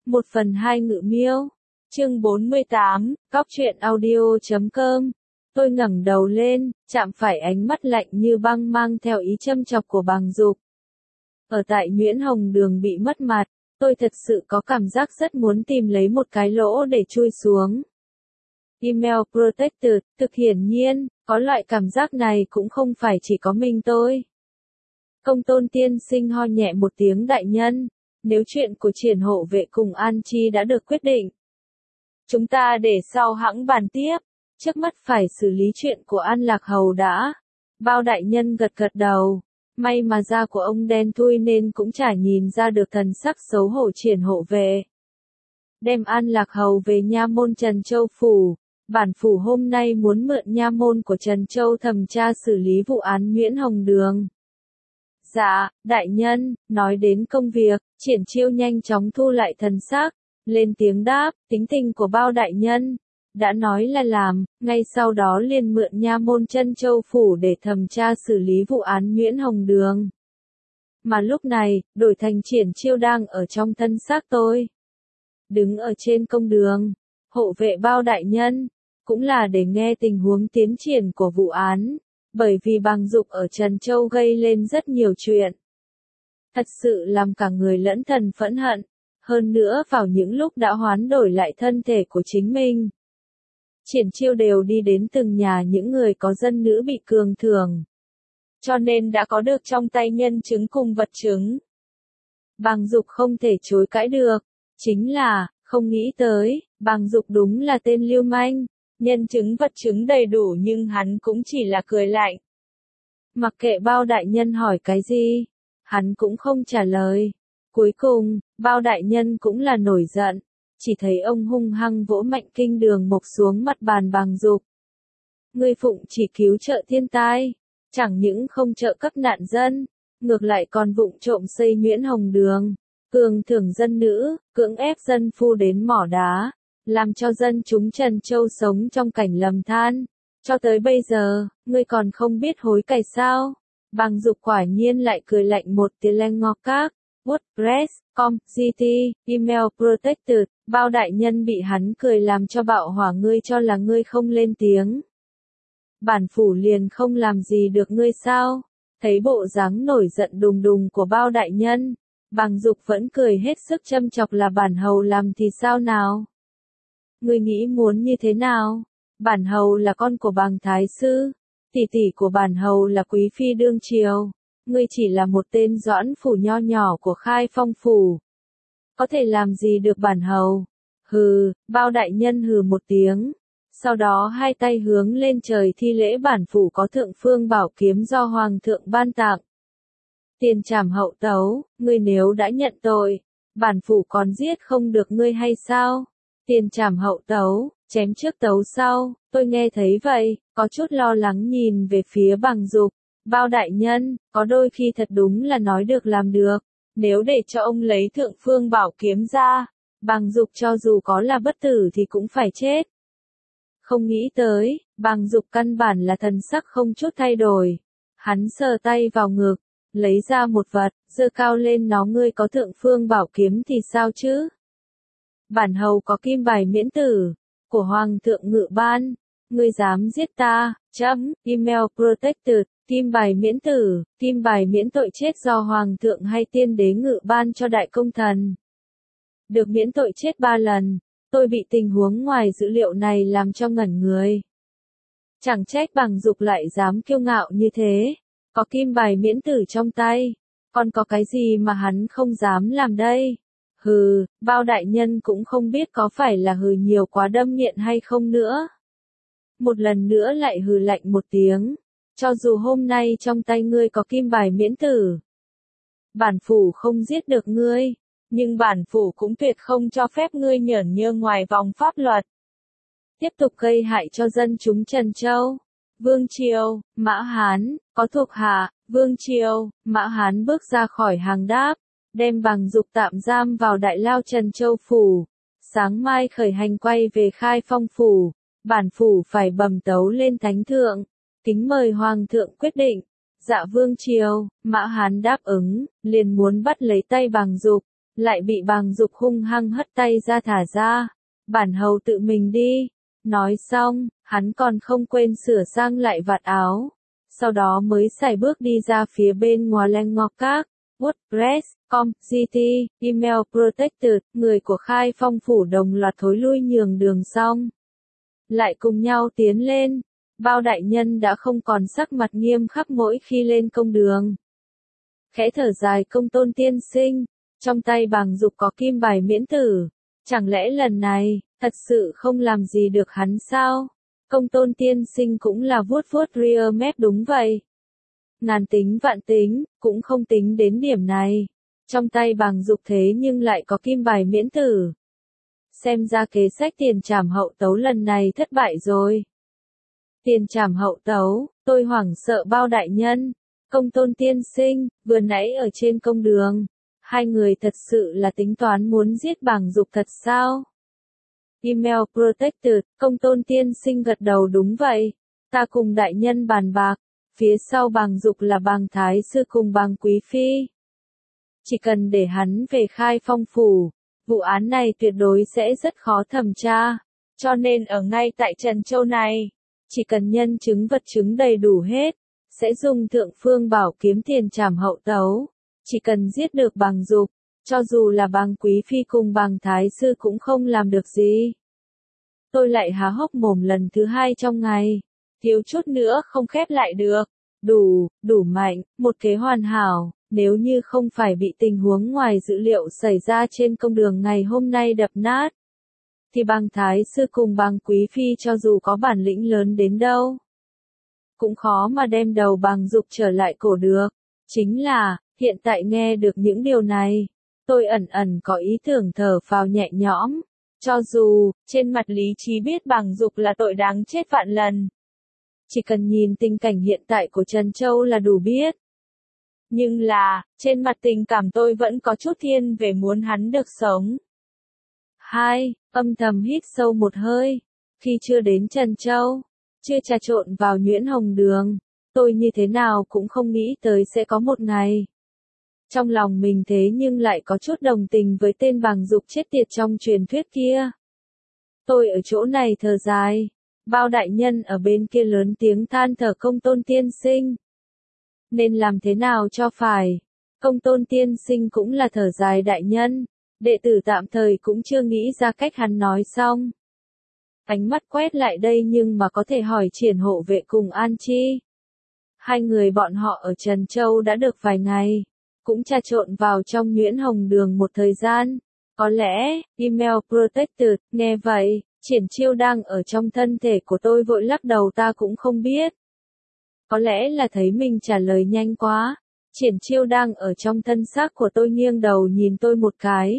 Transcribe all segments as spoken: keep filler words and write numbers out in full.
Một phần hai ngự miêu. Chương bốn mươi tám, Cóc truyện audio chấm com. Tôi ngẩng đầu lên, chạm phải ánh mắt lạnh như băng mang theo ý châm chọc của Bàng Dục. Ở tại Nguyễn Hồng Đường bị mất mặt, tôi thật sự có cảm giác rất muốn tìm lấy một cái lỗ để chui xuống. Email Protected, thực hiển nhiên, có loại cảm giác này cũng không phải chỉ có mình tôi. Công Tôn tiên sinh ho nhẹ một tiếng đại nhân, nếu chuyện của Triển hộ vệ cùng An Chi đã được quyết định, chúng ta để sau hẵng bàn tiếp, trước mắt phải xử lý chuyện của An Lạc Hầu đã. Bao đại nhân gật gật đầu, may mà da của ông đen thui nên cũng chả nhìn ra được thần sắc xấu hổ Triển hộ vệ. Đem An Lạc Hầu về nha môn Trần Châu Phủ, bản phủ hôm nay muốn mượn nha môn của Trần Châu thẩm tra xử lý vụ án Nguyễn Hồng Đường. Dạ, đại nhân, nói đến công việc, Triển Chiêu nhanh chóng thu lại thần sắc, lên tiếng đáp, tính tình của Bao đại nhân, đã nói là làm, ngay sau đó liền mượn nha môn Trân Châu Phủ để thẩm tra xử lý vụ án Nguyễn Hồng Đường. Mà lúc này, đổi thành Triển Chiêu đang ở trong thân xác tôi. Đứng ở trên công đường, hộ vệ Bao đại nhân, cũng là để nghe tình huống tiến triển của vụ án. Bởi vì Bàng Dục ở Trần Châu gây lên rất nhiều chuyện. Thật sự làm cả người lẫn thần phẫn hận. Hơn nữa vào những lúc đã hoán đổi lại thân thể của chính mình. Triển Chiêu đều đi đến từng nhà những người có dân nữ bị cường thưởng. Cho nên đã có được trong tay nhân chứng cùng vật chứng. Bàng Dục không thể chối cãi được. Chính là, không nghĩ tới, Bàng Dục đúng là tên lưu manh. Nhân chứng vật chứng đầy đủ nhưng hắn cũng chỉ là cười lạnh. Mặc kệ Bao đại nhân hỏi cái gì, hắn cũng không trả lời. Cuối cùng, Bao đại nhân cũng là nổi giận, chỉ thấy ông hung hăng vỗ mạnh Kinh Đường Mộc xuống mặt bàn Bàng Dục. Ngươi phụng chỉ cứu trợ thiên tai, chẳng những không trợ cấp nạn dân, ngược lại còn vụng trộm xây Nguyễn Hồng Đường, cường thưởng dân nữ, cưỡng ép dân phu đến mỏ đá. Làm cho dân chúng Trần Châu sống trong cảnh lầm than. Cho tới bây giờ, ngươi còn không biết hối cải sao? Bàng Dục quả nhiên lại cười lạnh một tiếng leng ngọc các. WordPress, com, giê tê, Email Protected, Bao đại nhân bị hắn cười làm cho bạo hỏa ngươi cho là ngươi không lên tiếng. Bản phủ liền không làm gì được ngươi sao? Thấy bộ dáng nổi giận đùng đùng của Bao đại nhân, Bàng Dục vẫn cười hết sức châm chọc là bản hầu làm thì sao nào? Ngươi nghĩ muốn như thế nào? Bản hầu là con của Bàng Thái Sư, tỷ tỷ của bản hầu là quý phi đương triều, ngươi chỉ là một tên doãn phủ nho nhỏ của Khai Phong phủ. Có thể làm gì được bản hầu? Hừ, Bao đại nhân hừ một tiếng, sau đó hai tay hướng lên trời thi lễ bản phủ có thượng phương bảo kiếm do hoàng thượng ban tặng. Tiền trảm hậu tấu, ngươi nếu đã nhận tội, bản phủ còn giết không được ngươi hay sao? Tiền trảm hậu tấu, chém trước tấu sau, tôi nghe thấy vậy, có chút lo lắng nhìn về phía Bàng Dục. Bao đại nhân, có đôi khi thật đúng là nói được làm được, nếu để cho ông lấy thượng phương bảo kiếm ra, Bàng Dục cho dù có là bất tử thì cũng phải chết. Không nghĩ tới, Bàng Dục căn bản là thần sắc không chút thay đổi. Hắn sờ tay vào ngực, lấy ra một vật, giơ cao lên nó ngươi có thượng phương bảo kiếm thì sao chứ? Bản hầu có kim bài miễn tử, của Hoàng thượng Ngự ban, ngươi dám giết ta, chấm, Email Protected, kim bài miễn tử, kim bài miễn tội chết do Hoàng thượng hay tiên đế Ngự ban cho đại công thần. Được miễn tội chết ba lần, tôi bị tình huống ngoài dữ liệu này làm cho ngẩn người. Chẳng trách Bàng Dục lại dám kiêu ngạo như thế, có kim bài miễn tử trong tay, còn có cái gì mà hắn không dám làm đây? Hừ, Bao đại nhân cũng không biết có phải là hừ nhiều quá đâm nghiện hay không nữa. Một lần nữa lại hừ lạnh một tiếng, cho dù hôm nay trong tay ngươi có kim bài miễn tử, bản phủ không giết được ngươi, nhưng bản phủ cũng tuyệt không cho phép ngươi nhởn nhơ ngoài vòng pháp luật. Tiếp tục gây hại cho dân chúng Trần Châu. Vương Triều, Mã Hán, có thuộc hạ, Vương Triều, Mã Hán bước ra khỏi hàng đáp. Đem Bàng Dục tạm giam vào đại lao Trần Châu Phủ. Sáng mai khởi hành quay về Khai Phong Phủ. Bản phủ phải bẩm tấu lên thánh thượng. Kính mời Hoàng thượng quyết định. Dạ Vương Triều, Mã Hán đáp ứng, liền muốn bắt lấy tay Bàng Dục. lại bị Bàng Dục hung hăng hất tay ra thả ra. Bản hầu tự mình đi. Nói xong, hắn còn không quên sửa sang lại vạt áo. Sau đó mới sải bước đi ra phía bên ngoài Leng Ngọc Các. WordPress, com, giê tê, Email Protected, người của Khai Phong phủ đồng loạt thối lui nhường đường xong. Lại cùng nhau tiến lên. Bao đại nhân đã không còn sắc mặt nghiêm khắc mỗi khi lên công đường. Khẽ thở dài Công Tôn tiên sinh, trong tay Bàng Dục có kim bài miễn tử. Chẳng lẽ lần này, thật sự không làm gì được hắn sao? Công Tôn tiên sinh cũng là vuốt vuốt rear mép đúng vậy. Ngàn tính vạn tính, cũng không tính đến điểm này. Trong tay Bàng Dục thế nhưng lại có kim bài miễn tử. Xem ra kế sách tiền trảm hậu tấu lần này thất bại rồi. Tiền trảm hậu tấu, tôi hoảng sợ Bao đại nhân. Công Tôn tiên sinh, vừa nãy ở trên công đường, hai người thật sự là tính toán muốn giết Bàng Dục thật sao? Email Protected, Công Tôn tiên sinh gật đầu đúng vậy. Ta cùng đại nhân bàn bạc, phía sau Bàng Dục là Bàng Thái Sư cùng Bàng Quý Phi. Chỉ cần để hắn về Khai Phong phủ, vụ án này tuyệt đối sẽ rất khó thẩm tra. Cho nên ở ngay tại Trần Châu này, chỉ cần nhân chứng vật chứng đầy đủ hết, sẽ dùng thượng phương bảo kiếm tiền trảm hậu tấu. Chỉ cần giết được Bàng Dục, cho dù là Bàng Quý Phi cùng Bàng Thái Sư cũng không làm được gì. Tôi lại há hốc mồm lần thứ hai trong ngày, thiếu chút nữa không khép lại được. Đủ, đủ mạnh, một kế hoàn hảo, nếu như không phải bị tình huống ngoài dữ liệu xảy ra trên công đường ngày hôm nay đập nát, thì Bàng Thái Sư cùng Bàng Quý Phi cho dù có bản lĩnh lớn đến đâu, cũng khó mà đem đầu Bàng Dục trở lại cổ được. Chính là, hiện tại nghe được những điều này, tôi ẩn ẩn có ý tưởng thở phào nhẹ nhõm. Cho dù, trên mặt lý trí biết Bàng Dục là tội đáng chết vạn lần. Chỉ cần nhìn tình cảnh hiện tại của Trần Châu là đủ biết. Nhưng là, trên mặt tình cảm tôi vẫn có chút thiên về muốn hắn được sống. Hai, âm thầm hít sâu một hơi. Khi chưa đến Trần Châu, chưa trà trộn vào Nhuyễn Hồng Đường, tôi như thế nào cũng không nghĩ tới sẽ có một ngày. Trong lòng mình thế nhưng lại có chút đồng tình với tên Bàng Dục chết tiệt trong truyền thuyết kia. Tôi ở chỗ này thở dài. Bao đại nhân ở bên kia lớn tiếng than thở Công Tôn tiên sinh. Nên làm thế nào cho phải? Công Tôn tiên sinh cũng là thở dài đại nhân. Đệ tử tạm thời cũng chưa nghĩ ra cách hắn nói xong. Ánh mắt quét lại đây nhưng mà có thể hỏi Triển hộ vệ cùng An Chi. Hai người bọn họ ở Trần Châu đã được vài ngày. Cũng trà trộn vào trong Nhuyễn Hồng Đường một thời gian. Có lẽ, Email Protected, nghe vậy, Triển Chiêu đang ở trong thân thể của tôi vội lắc đầu ta cũng không biết. Có lẽ là thấy mình trả lời nhanh quá. Triển Chiêu đang ở trong thân xác của tôi nghiêng đầu nhìn tôi một cái.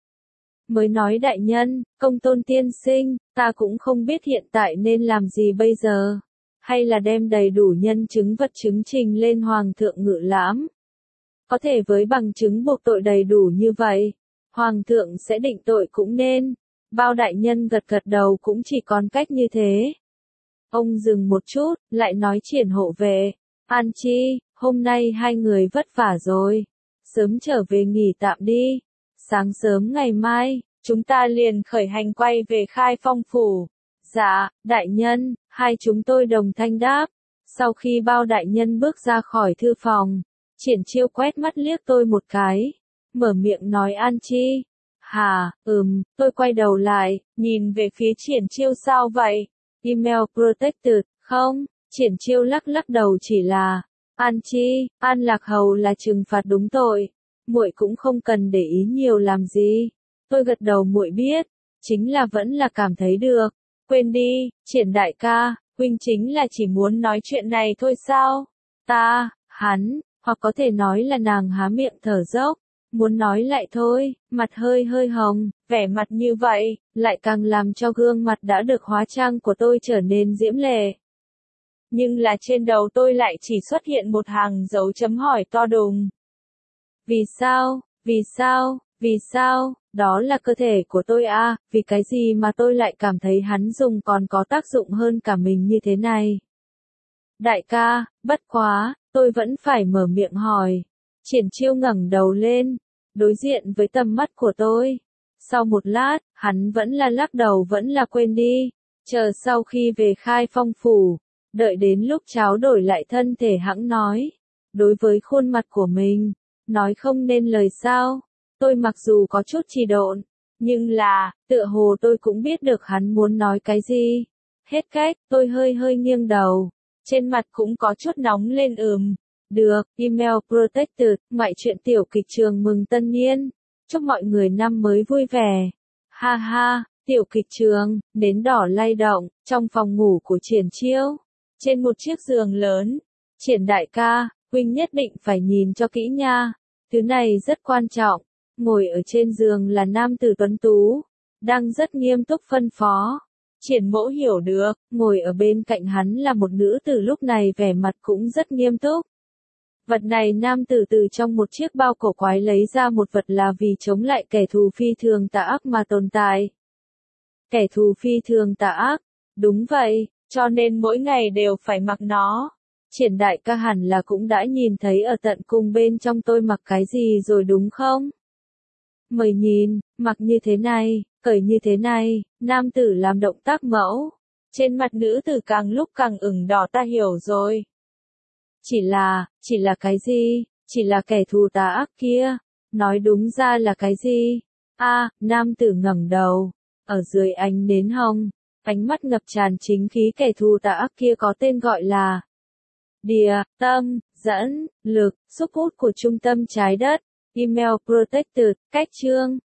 Mới nói đại nhân, Công Tôn tiên sinh, ta cũng không biết hiện tại nên làm gì bây giờ. Hay là đem đầy đủ nhân chứng vật chứng trình lên Hoàng thượng Ngự Lãm. Có thể với bằng chứng buộc tội đầy đủ như vậy, Hoàng thượng sẽ định tội cũng nên. Bao đại nhân gật gật đầu cũng chỉ còn cách như thế. Ông dừng một chút, lại nói Triển hộ vệ. An Chi, hôm nay hai người vất vả rồi. Sớm trở về nghỉ tạm đi. Sáng sớm ngày mai, chúng ta liền khởi hành quay về Khai Phong phủ. Dạ, đại nhân, hai chúng tôi đồng thanh đáp. Sau khi Bao đại nhân bước ra khỏi thư phòng, Triển Chiêu quét mắt liếc tôi một cái. Mở miệng nói An Chi. Hà, ừm, tôi quay đầu lại, nhìn về phía Triển Chiêu sao vậy? Email Protected, không? Triển Chiêu lắc lắc đầu chỉ là, An Chi, An Lạc Hầu là trừng phạt đúng tội. Muội cũng không cần để ý nhiều làm gì. Tôi gật đầu muội biết, chính là vẫn là cảm thấy được. Quên đi, Triển đại ca, huynh chính là chỉ muốn nói chuyện này thôi sao? Ta, hắn, hoặc có thể nói là nàng há miệng thở dốc. Muốn nói lại thôi, mặt hơi hơi hồng, vẻ mặt như vậy, lại càng làm cho gương mặt đã được hóa trang của tôi trở nên diễm lệ. Nhưng là trên đầu tôi lại chỉ xuất hiện một hàng dấu chấm hỏi to đùng. Vì sao, vì sao, vì sao, đó là cơ thể của tôi à, vì cái gì mà tôi lại cảm thấy hắn dùng còn có tác dụng hơn cả mình như thế này. Đại ca, bất quá, tôi vẫn phải mở miệng hỏi. Triển Chiêu ngẩng đầu lên, đối diện với tầm mắt của tôi. Sau một lát, hắn vẫn là lắc đầu vẫn là quên đi. Chờ sau khi về Khai Phong phủ, đợi đến lúc trao đổi lại thân thể hẵng nói. Đối với khuôn mặt của mình, nói không nên lời sao. Tôi mặc dù có chút trì độn, nhưng là, tựa hồ tôi cũng biết được hắn muốn nói cái gì. Hết cách, tôi hơi hơi nghiêng đầu. Trên mặt cũng có chút nóng lên ừm. Được, email protected, ngoại truyện tiểu kịch trường mừng tân niên. Chúc mọi người năm mới vui vẻ. Ha ha, tiểu kịch trường, nến đỏ lay động, trong phòng ngủ của Triển Chiêu. Trên một chiếc giường lớn. Triển đại ca, huynh nhất định phải nhìn cho kỹ nha. Thứ này rất quan trọng. Ngồi ở trên giường là nam tử tuấn tú. Đang rất nghiêm túc phân phó. Triển Mỗ hiểu được, ngồi ở bên cạnh hắn là một nữ tử lúc này vẻ mặt cũng rất nghiêm túc. Vật này nam tử từ trong một chiếc bao cổ quái lấy ra một vật là vì chống lại kẻ thù phi thường tà ác mà tồn tại. Kẻ thù phi thường tà ác, đúng vậy, cho nên mỗi ngày đều phải mặc nó. Triển đại ca hẳn là cũng đã nhìn thấy ở tận cùng bên trong tôi mặc cái gì rồi đúng không? Mời nhìn, mặc như thế này, cởi như thế này, nam tử làm động tác mẫu. Trên mặt nữ tử càng lúc càng ửng đỏ ta hiểu rồi. Chỉ là, chỉ là cái gì? Chỉ là kẻ thù tà ác kia. Nói đúng ra là cái gì? A, nam tử ngẩng đầu. Ở dưới ánh nến hồng, ánh mắt ngập tràn chính khí kẻ thù tà ác kia có tên gọi là Địa, tâm, dẫn, lực, sức hút của trung tâm trái đất. Email protected, cách chương.